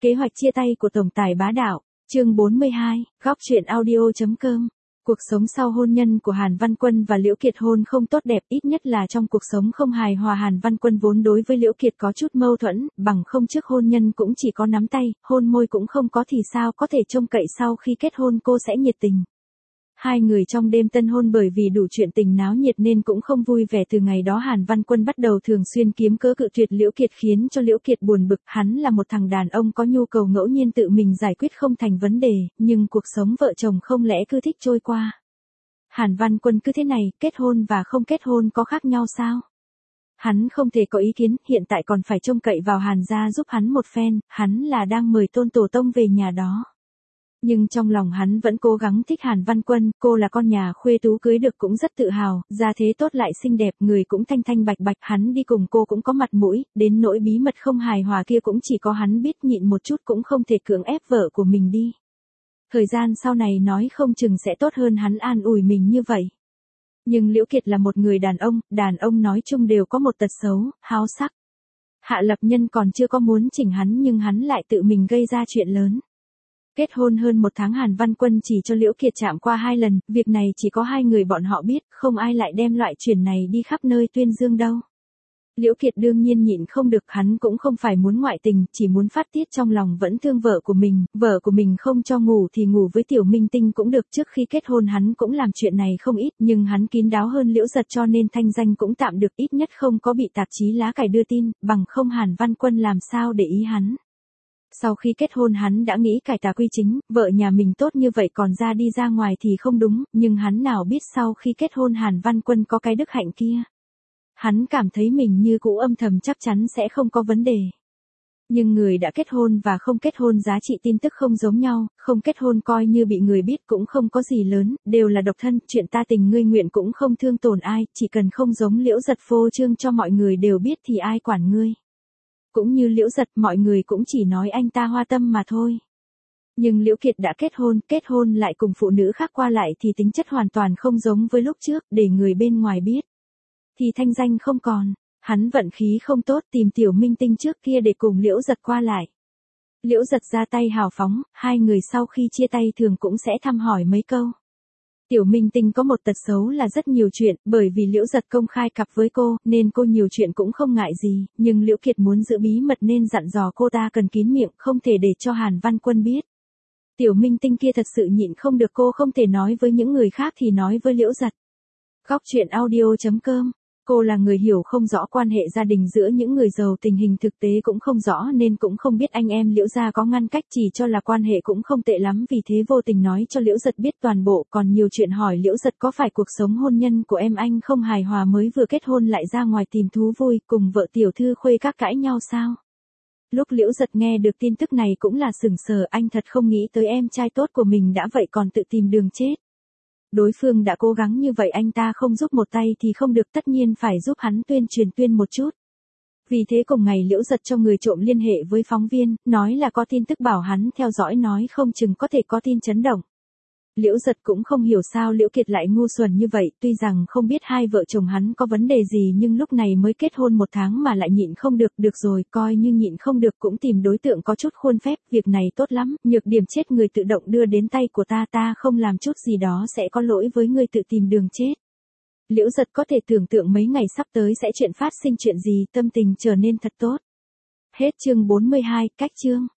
Kế hoạch chia tay của tổng tài bá đạo, chương 42, góc truyện audio.com. Cuộc sống sau hôn nhân của Hàn Văn Quân và Liễu Kiệt hôn không tốt đẹp, ít nhất là trong cuộc sống không hài hòa. Hàn Văn Quân vốn đối với Liễu Kiệt có chút mâu thuẫn, bằng không trước hôn nhân cũng chỉ có nắm tay, hôn môi cũng không có thì sao có thể trông cậy sau khi kết hôn cô sẽ nhiệt tình. Hai người trong đêm tân hôn bởi vì đủ chuyện tình náo nhiệt nên cũng không vui vẻ. Từ ngày đó Hàn Văn Quân bắt đầu thường xuyên kiếm cớ cự tuyệt Liễu Kiệt, khiến cho Liễu Kiệt buồn bực. Hắn là một thằng đàn ông có nhu cầu ngẫu nhiên tự mình giải quyết không thành vấn đề, nhưng cuộc sống vợ chồng không lẽ cứ thích trôi qua. Hàn Văn Quân cứ thế này, kết hôn và không kết hôn có khác nhau sao? Hắn không thể có ý kiến, hiện tại còn phải trông cậy vào Hàn gia giúp hắn một phen, hắn là đang mời Tôn Tổ Tông về nhà đó. Nhưng trong lòng hắn vẫn cố gắng thích Hàn Văn Quân, cô là con nhà khuê tú cưới được cũng rất tự hào, gia thế tốt lại xinh đẹp, người cũng thanh thanh bạch bạch, hắn đi cùng cô cũng có mặt mũi, đến nỗi bí mật không hài hòa kia cũng chỉ có hắn biết, nhịn một chút cũng không thể cưỡng ép vợ của mình đi. Thời gian sau này nói không chừng sẽ tốt hơn, hắn an ủi mình như vậy. Nhưng Liễu Kiệt là một người đàn ông nói chung đều có một tật xấu, háo sắc. Hạ Lập Nhân còn chưa có muốn chỉnh hắn nhưng hắn lại tự mình gây ra chuyện lớn. Kết hôn hơn một tháng Hàn Văn Quân chỉ cho Liễu Kiệt chạm qua 2 lần, việc này chỉ có hai người bọn họ biết, không ai lại đem loại chuyện này đi khắp nơi tuyên dương đâu. Liễu Kiệt đương nhiên nhịn không được, hắn cũng không phải muốn ngoại tình, chỉ muốn phát tiết trong lòng vẫn thương vợ của mình không cho ngủ thì ngủ với Tiểu Minh Tinh cũng được. Trước khi kết hôn hắn cũng làm chuyện này không ít, nhưng hắn kín đáo hơn Liễu Giật cho nên thanh danh cũng tạm được, ít nhất không có bị tạp chí lá cải đưa tin, bằng không Hàn Văn Quân làm sao để ý hắn. Sau khi kết hôn hắn đã nghĩ cải tà quy chính, vợ nhà mình tốt như vậy còn đi ra ngoài thì không đúng, nhưng hắn nào biết sau khi kết hôn Hàn Văn Quân có cái đức hạnh kia. Hắn cảm thấy mình như cũ âm thầm chắc chắn sẽ không có vấn đề. Nhưng người đã kết hôn và không kết hôn giá trị tin tức không giống nhau, không kết hôn coi như bị người biết cũng không có gì lớn, đều là độc thân, chuyện ta tình ngươi nguyện cũng không thương tổn ai, chỉ cần không giống Liễu Giật phô trương cho mọi người đều biết thì ai quản ngươi. Cũng như Liễu Giật, mọi người cũng chỉ nói anh ta hoa tâm mà thôi. Nhưng Liễu Kiệt đã kết hôn lại cùng phụ nữ khác qua lại thì tính chất hoàn toàn không giống với lúc trước, để người bên ngoài biết thì thanh danh không còn. Hắn vận khí không tốt, tìm Tiểu Minh Tinh trước kia để cùng Liễu Giật qua lại. Liễu Giật ra tay hào phóng, hai người sau khi chia tay thường cũng sẽ thăm hỏi mấy câu. Tiểu Minh Tinh có một tật xấu là rất nhiều chuyện, bởi vì Liễu Giật công khai cặp với cô, nên cô nhiều chuyện cũng không ngại gì, nhưng Liễu Kiệt muốn giữ bí mật nên dặn dò cô ta cần kín miệng, không thể để cho Hàn Văn Quân biết. Tiểu Minh Tinh kia thật sự nhịn không được, cô không thể nói với những người khác thì nói với Liễu Giật. Góc truyện audio.com. Cô là người hiểu không rõ quan hệ gia đình giữa những người giàu, tình hình thực tế cũng không rõ nên cũng không biết anh em Liễu gia có ngăn cách, chỉ cho là quan hệ cũng không tệ lắm, vì thế vô tình nói cho Liễu Giật biết toàn bộ, còn nhiều chuyện hỏi Liễu Giật có phải cuộc sống hôn nhân của em anh không hài hòa, mới vừa kết hôn lại ra ngoài tìm thú vui, cùng vợ tiểu thư Khuê các cãi nhau sao? Lúc Liễu Giật nghe được tin tức này cũng là sửng sờ, anh thật không nghĩ tới em trai tốt của mình đã vậy còn tự tìm đường chết. Đối phương đã cố gắng như vậy anh ta không giúp một tay thì không được, tất nhiên phải giúp hắn tuyên truyền một chút. Vì thế cùng ngày Liễu Giật cho người trộm liên hệ với phóng viên, nói là có tin tức bảo hắn theo dõi, nói không chừng có thể có tin chấn động. Liễu Giật cũng không hiểu sao Liễu Kiệt lại ngu xuẩn như vậy, tuy rằng không biết hai vợ chồng hắn có vấn đề gì nhưng lúc này mới kết hôn 1 tháng mà lại nhịn không được, được rồi, coi như nhịn không được cũng tìm đối tượng có chút khuôn phép, việc này tốt lắm, nhược điểm chết người tự động đưa đến tay của ta không làm chút gì đó sẽ có lỗi với người tự tìm đường chết. Liễu Giật có thể tưởng tượng mấy ngày sắp tới sẽ chuyện phát sinh chuyện gì, tâm tình trở nên thật tốt. Hết chương 42, cách chương.